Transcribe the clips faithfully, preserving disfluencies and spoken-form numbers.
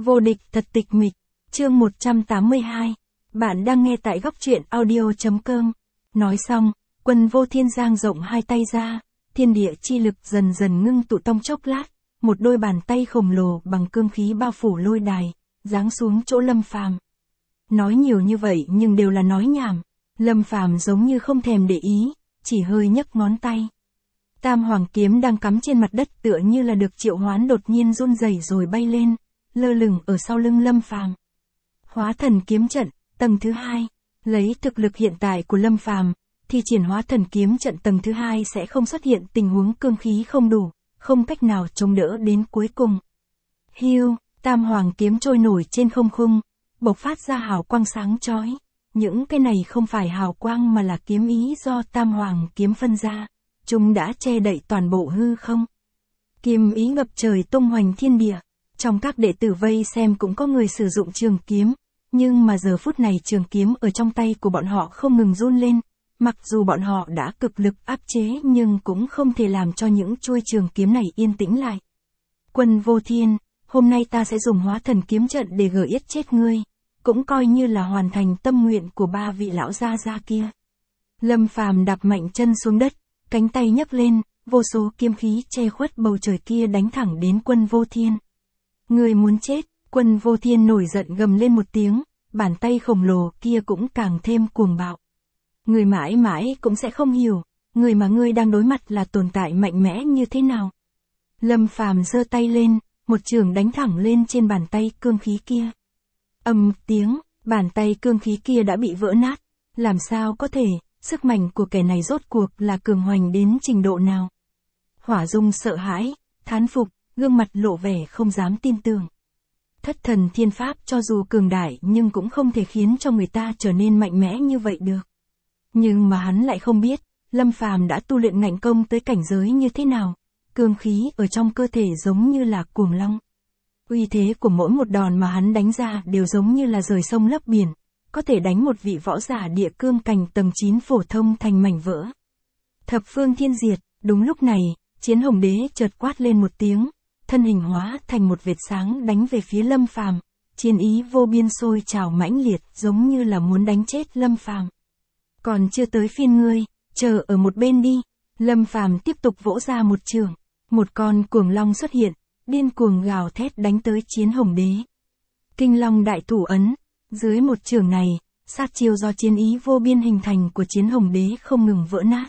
Vô địch thật tịch mịch, chương một trăm tám mươi hai. Bạn đang nghe tại góc truyện audio.com. Nói xong, Quân Vô Thiên giang rộng hai tay ra, thiên địa chi lực dần dần ngưng tụ trong chốc lát, một đôi bàn tay khổng lồ bằng cương khí bao phủ lôi đài, giáng xuống chỗ Lâm Phàm. Nói nhiều như vậy nhưng đều là nói nhảm, Lâm Phàm giống như không thèm để ý, chỉ hơi nhấc ngón tay. Tam hoàng kiếm đang cắm trên mặt đất tựa như là được triệu hoán đột nhiên run rẩy rồi bay lên, lơ lửng ở sau lưng Lâm Phàm. Hóa thần kiếm trận, tầng thứ hai. Lấy thực lực hiện tại của Lâm Phàm, thì triển hóa thần kiếm trận tầng thứ hai sẽ không xuất hiện tình huống cương khí không đủ, không cách nào chống đỡ đến cuối cùng. Hiu, tam hoàng kiếm trôi nổi trên không trung, bộc phát ra hào quang sáng chói. Những cái này không phải hào quang mà là kiếm ý do tam hoàng kiếm phân ra, chúng đã che đậy toàn bộ hư không. Kiếm ý ngập trời tung hoành thiên địa. Trong các đệ tử vây xem cũng có người sử dụng trường kiếm, nhưng mà giờ phút này trường kiếm ở trong tay của bọn họ không ngừng run lên, mặc dù bọn họ đã cực lực áp chế nhưng cũng không thể làm cho những chuôi trường kiếm này yên tĩnh lại. Quân Vô Thiên, hôm nay ta sẽ dùng hóa thần kiếm trận để gỡ yết chết ngươi, cũng coi như là hoàn thành tâm nguyện của ba vị lão gia gia kia. Lâm Phàm đạp mạnh chân xuống đất, cánh tay nhấc lên, vô số kiếm khí che khuất bầu trời kia đánh thẳng đến Quân Vô Thiên. Người muốn chết, Quân Vô Thiên nổi giận gầm lên một tiếng, bàn tay khổng lồ kia cũng càng thêm cuồng bạo. Người mãi mãi cũng sẽ không hiểu, người mà ngươi đang đối mặt là tồn tại mạnh mẽ như thế nào. Lâm Phàm giơ tay lên, một chưởng đánh thẳng lên trên bàn tay cương khí kia. Ầm tiếng, bàn tay cương khí kia đã bị vỡ nát. Làm sao có thể, sức mạnh của kẻ này rốt cuộc là cường hoành đến trình độ nào? Hỏa Dung sợ hãi, thán phục, gương mặt lộ vẻ không dám tin tưởng. Thất thần thiên pháp cho dù cường đại nhưng cũng không thể khiến cho người ta trở nên mạnh mẽ như vậy được. Nhưng mà hắn lại không biết, Lâm Phàm đã tu luyện ngạnh công tới cảnh giới như thế nào. Cương khí ở trong cơ thể giống như là cuồng long. Uy thế của mỗi một đòn mà hắn đánh ra đều giống như là rời sông lấp biển, có thể đánh một vị võ giả địa cương cảnh tầng chín phổ thông thành mảnh vỡ. Thập phương thiên diệt, đúng lúc này, Chiến Hồng Đế chợt quát lên một tiếng, thân hình hóa thành một vệt sáng đánh về phía Lâm Phàm, chiến ý vô biên sôi trào mãnh liệt giống như là muốn đánh chết Lâm Phàm. Còn chưa tới phiên ngươi, chờ ở một bên đi. Lâm Phàm tiếp tục vỗ ra một chưởng, một con cuồng long xuất hiện, điên cuồng gào thét đánh tới Chiến Hồng Đế. Kinh Long đại thủ ấn, dưới một chưởng này, sát chiêu do chiến ý vô biên hình thành của Chiến Hồng Đế không ngừng vỡ nát.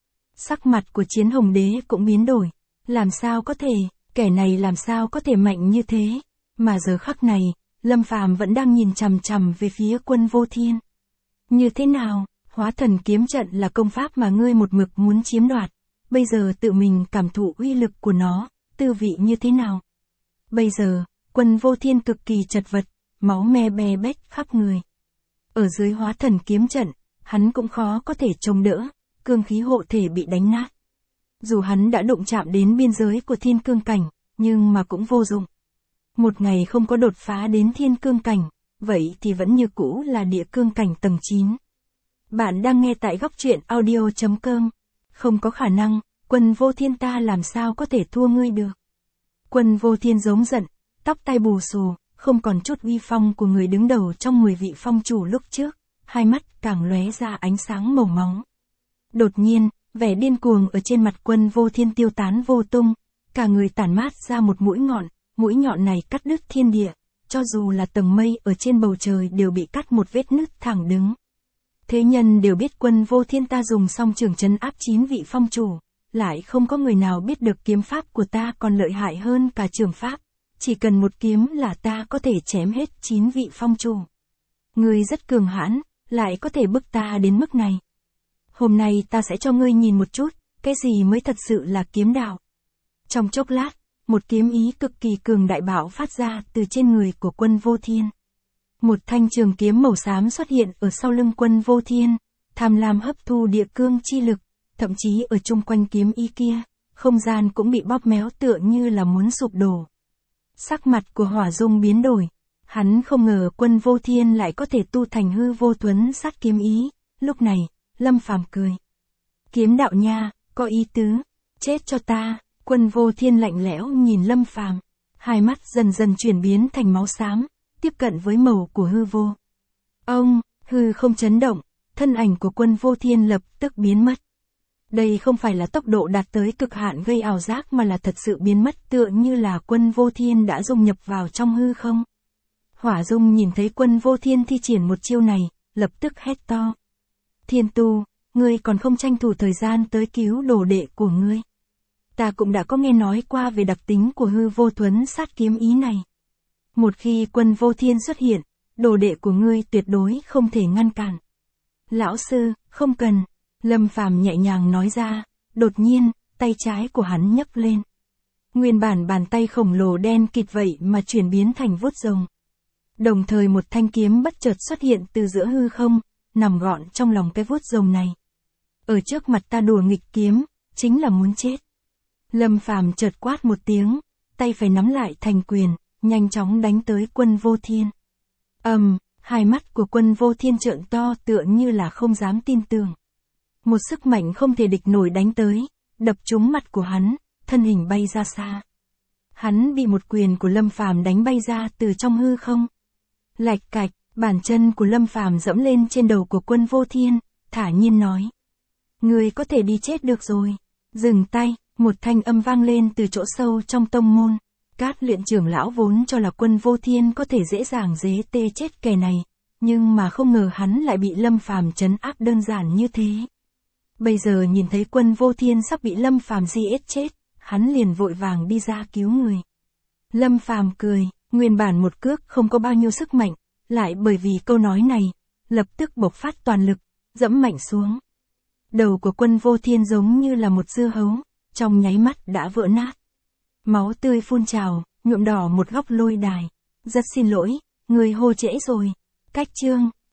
Sắc mặt của Chiến Hồng Đế cũng biến đổi, làm sao có thể, kẻ này làm sao có thể mạnh như thế, mà giờ khắc này, Lâm Phàm vẫn đang nhìn chằm chằm về phía Quân Vô Thiên. Như thế nào, hóa thần kiếm trận là công pháp mà ngươi một mực muốn chiếm đoạt, bây giờ tự mình cảm thụ uy lực của nó, tư vị như thế nào? Bây giờ, Quân Vô Thiên cực kỳ chật vật, máu me be bét khắp người. Ở dưới hóa thần kiếm trận, hắn cũng khó có thể chống đỡ, cương khí hộ thể bị đánh nát. Dù hắn đã đụng chạm đến biên giới của thiên cương cảnh, nhưng mà cũng vô dụng. Một ngày không có đột phá đến thiên cương cảnh, vậy thì vẫn như cũ là địa cương cảnh tầng chín. Bạn đang nghe tại góc truyện audio.com. Không có khả năng, Quân Vô Thiên ta làm sao có thể thua ngươi được. Quân Vô Thiên giống giận, tóc tai bù xù, không còn chút uy phong của người đứng đầu trong mười vị phong chủ lúc trước, hai mắt càng lóe ra ánh sáng màu máu. Đột nhiên, vẻ điên cuồng ở trên mặt Quân Vô Thiên tiêu tán vô tung, cả người tản mát ra một mũi nhọn, mũi nhọn này cắt đứt thiên địa, cho dù là tầng mây ở trên bầu trời đều bị cắt một vết nứt thẳng đứng. Thế nhân đều biết Quân Vô Thiên ta dùng song trường trấn áp chín vị phong chủ, lại không có người nào biết được kiếm pháp của ta còn lợi hại hơn cả trường pháp, chỉ cần một kiếm là ta có thể chém hết chín vị phong chủ. Ngươi rất cường hãn, lại có thể bức ta đến mức này. Hôm nay ta sẽ cho ngươi nhìn một chút, cái gì mới thật sự là kiếm đạo. Trong chốc lát, một kiếm ý cực kỳ cường đại bạo phát ra từ trên người của Quân Vô Thiên. Một thanh trường kiếm màu xám xuất hiện ở sau lưng Quân Vô Thiên, tham lam hấp thu địa cương chi lực, thậm chí ở chung quanh kiếm ý kia, không gian cũng bị bóp méo tựa như là muốn sụp đổ. Sắc mặt của Hỏa Dung biến đổi, hắn không ngờ Quân Vô Thiên lại có thể tu thành hư vô thuấn sát kiếm ý, lúc này, Lâm Phàm cười. Kiếm đạo nha, có ý tứ, chết cho ta. Quân Vô Thiên lạnh lẽo nhìn Lâm Phàm, hai mắt dần dần chuyển biến thành máu xám, tiếp cận với màu của hư vô. Ông, hư không chấn động, thân ảnh của Quân Vô Thiên lập tức biến mất. Đây không phải là tốc độ đạt tới cực hạn gây ảo giác mà là thật sự biến mất, tựa như là Quân Vô Thiên đã dung nhập vào trong hư không. Hỏa Dung nhìn thấy Quân Vô Thiên thi triển một chiêu này, lập tức hét to. Thiên Tu, ngươi còn không tranh thủ thời gian tới cứu đồ đệ của ngươi. Ta cũng đã có nghe nói qua về đặc tính của hư vô thuấn sát kiếm ý này. Một khi Quân Vô Thiên xuất hiện, đồ đệ của ngươi tuyệt đối không thể ngăn cản. Lão sư, không cần. Lâm Phàm nhẹ nhàng nói ra, đột nhiên, tay trái của hắn nhấc lên. Nguyên bản bàn tay khổng lồ đen kịt vậy mà chuyển biến thành vuốt rồng. Đồng thời một thanh kiếm bất chợt xuất hiện từ giữa hư không, nằm gọn trong lòng cái vuốt rồng này. Ở trước mặt ta đùa nghịch kiếm, chính là muốn chết. Lâm Phàm chợt quát một tiếng, tay phải nắm lại thành quyền, nhanh chóng đánh tới Quân Vô Thiên. Ầm, um, hai mắt của Quân Vô Thiên trợn to tựa như là không dám tin tưởng. Một sức mạnh không thể địch nổi đánh tới, đập trúng mặt của hắn, thân hình bay ra xa. Hắn bị một quyền của Lâm Phàm đánh bay ra từ trong hư không. Lạch cạch, bàn chân của Lâm Phàm dẫm lên trên đầu của Quân Vô Thiên, thả nhiên nói. Ngươi có thể đi chết được rồi. Dừng tay, một thanh âm vang lên từ chỗ sâu trong tông môn. Cát Luyện trưởng lão vốn cho là Quân Vô Thiên có thể dễ dàng dế tê chết kẻ này, nhưng mà không ngờ hắn lại bị Lâm Phàm trấn áp đơn giản như thế. Bây giờ nhìn thấy Quân Vô Thiên sắp bị Lâm Phàm giết chết, hắn liền vội vàng đi ra cứu người. Lâm Phàm cười, nguyên bản một cước không có bao nhiêu sức mạnh, lại bởi vì câu nói này, lập tức bộc phát toàn lực, dẫm mạnh xuống. Đầu của Quân Vô Thiên giống như là một dưa hấu, trong nháy mắt đã vỡ nát. Máu tươi phun trào, nhuộm đỏ một góc lôi đài. Rất xin lỗi, người hô trễ rồi. Cách chương